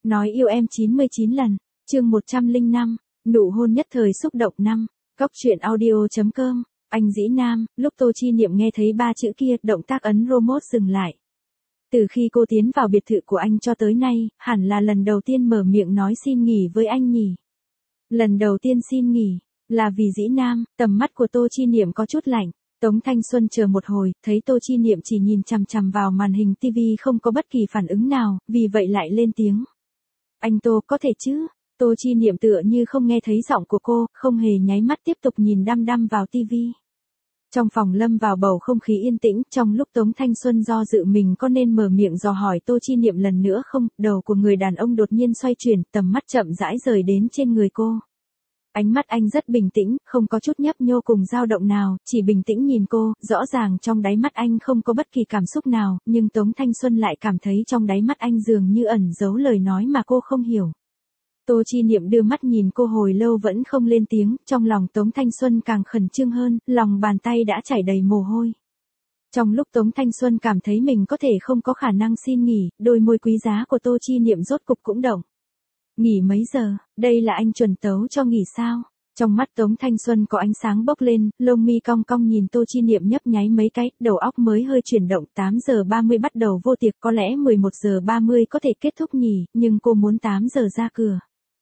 Nói yêu em 99 lần, chương 105, nụ hôn nhất thời xúc động 5, Góc truyện audio.com, anh Dĩ Nam, lúc Tô Chi Niệm nghe thấy ba chữ kia, động tác ấn remote dừng lại. Từ khi cô tiến vào biệt thự của anh cho tới nay, hẳn là lần đầu tiên mở miệng nói xin nghỉ với anh nhỉ. Lần đầu tiên xin nghỉ, là vì Dĩ Nam. Tầm mắt của Tô Chi Niệm có chút lạnh. Tống Thanh Xuân chờ một hồi, thấy Tô Chi Niệm chỉ nhìn chằm chằm vào màn hình TV không có bất kỳ phản ứng nào, vì vậy lại lên tiếng. Anh Tô, có thể chứ? Tô Chi Niệm tựa như không nghe thấy giọng của cô, không hề nháy mắt tiếp tục nhìn đăm đăm vào TV. Trong phòng lâm vào bầu không khí yên tĩnh, trong lúc Tống Thanh Xuân do dự mình có nên mở miệng dò hỏi Tô Chi Niệm lần nữa không, đầu của người đàn ông đột nhiên xoay chuyển, tầm mắt chậm rãi rời đến trên người cô. Ánh mắt anh rất bình tĩnh, không có chút nhấp nhô cùng dao động nào, chỉ bình tĩnh nhìn cô, rõ ràng trong đáy mắt anh không có bất kỳ cảm xúc nào, nhưng Tống Thanh Xuân lại cảm thấy trong đáy mắt anh dường như ẩn giấu lời nói mà cô không hiểu. Tô Chi Niệm đưa mắt nhìn cô hồi lâu vẫn không lên tiếng, trong lòng Tống Thanh Xuân càng khẩn trương hơn, lòng bàn tay đã chảy đầy mồ hôi. Trong lúc Tống Thanh Xuân cảm thấy mình có thể không có khả năng xin nghỉ, đôi môi quý giá của Tô Chi Niệm rốt cục cũng động. Nghỉ mấy giờ, đây là anh chuẩn tấu cho nghỉ sao? Trong mắt Tống Thanh Xuân có ánh sáng bốc lên, lông mi cong cong nhìn Tô Chi Niệm nhấp nháy mấy cái, đầu óc mới hơi chuyển động. 8 giờ 30 bắt đầu vô tiệc, có lẽ 11 giờ 30 có thể kết thúc nhỉ, nhưng cô muốn 8 giờ ra cửa.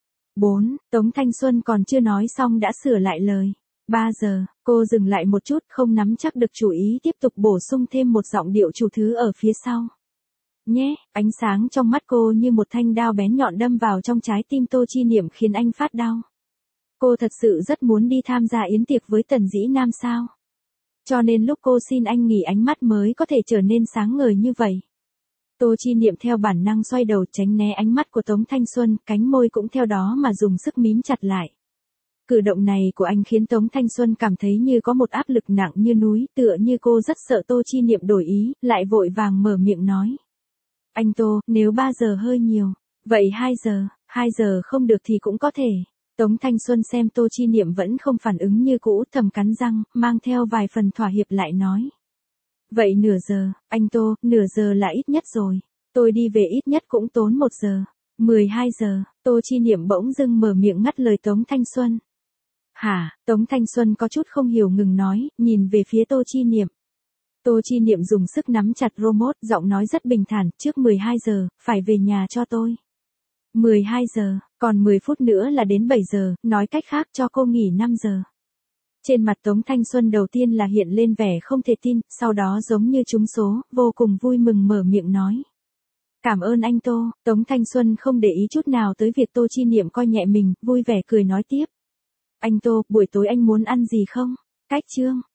4, Tống Thanh Xuân còn chưa nói xong đã sửa lại lời. 3 giờ, cô dừng lại một chút, không nắm chắc được chủ ý, tiếp tục bổ sung thêm một giọng điệu chủ thứ ở phía sau. Nhé, ánh sáng trong mắt cô như một thanh đao bén nhọn đâm vào trong trái tim Tô Chi Niệm khiến anh phát đau. Cô thật sự rất muốn đi tham gia yến tiệc với Tần Dĩ Nam sao? Cho nên lúc cô xin anh nghỉ ánh mắt mới có thể trở nên sáng ngời như vậy. Tô Chi Niệm theo bản năng xoay đầu tránh né ánh mắt của Tống Thanh Xuân, cánh môi cũng theo đó mà dùng sức mím chặt lại. Cử động này của anh khiến Tống Thanh Xuân cảm thấy như có một áp lực nặng như núi, tựa như cô rất sợ Tô Chi Niệm đổi ý, lại vội vàng mở miệng nói. Anh Tô, nếu 3 giờ hơi nhiều, vậy 2 giờ không được thì cũng có thể. Tống Thanh Xuân xem Tô Chi Niệm vẫn không phản ứng như cũ, thầm cắn răng, mang theo vài phần thỏa hiệp lại nói. Vậy nửa giờ, anh Tô, nửa giờ là ít nhất rồi. Tôi đi về ít nhất cũng tốn 1 giờ. 12 giờ, Tô Chi Niệm bỗng dưng mở miệng ngắt lời Tống Thanh Xuân. Hả? Tống Thanh Xuân có chút không hiểu ngừng nói, nhìn về phía Tô Chi Niệm. Tô Chi Niệm dùng sức nắm chặt remote, giọng nói rất bình thản, trước 12 giờ, phải về nhà cho tôi. 12 giờ, còn 10 phút nữa là đến 7 giờ, nói cách khác cho cô nghỉ 5 giờ. Trên mặt Tống Thanh Xuân đầu tiên là hiện lên vẻ không thể tin, sau đó giống như trúng số, vô cùng vui mừng mở miệng nói. Cảm ơn anh Tô. Tống Thanh Xuân không để ý chút nào tới việc Tô Chi Niệm coi nhẹ mình, vui vẻ cười nói tiếp. Anh Tô, buổi tối anh muốn ăn gì không? Cách chương.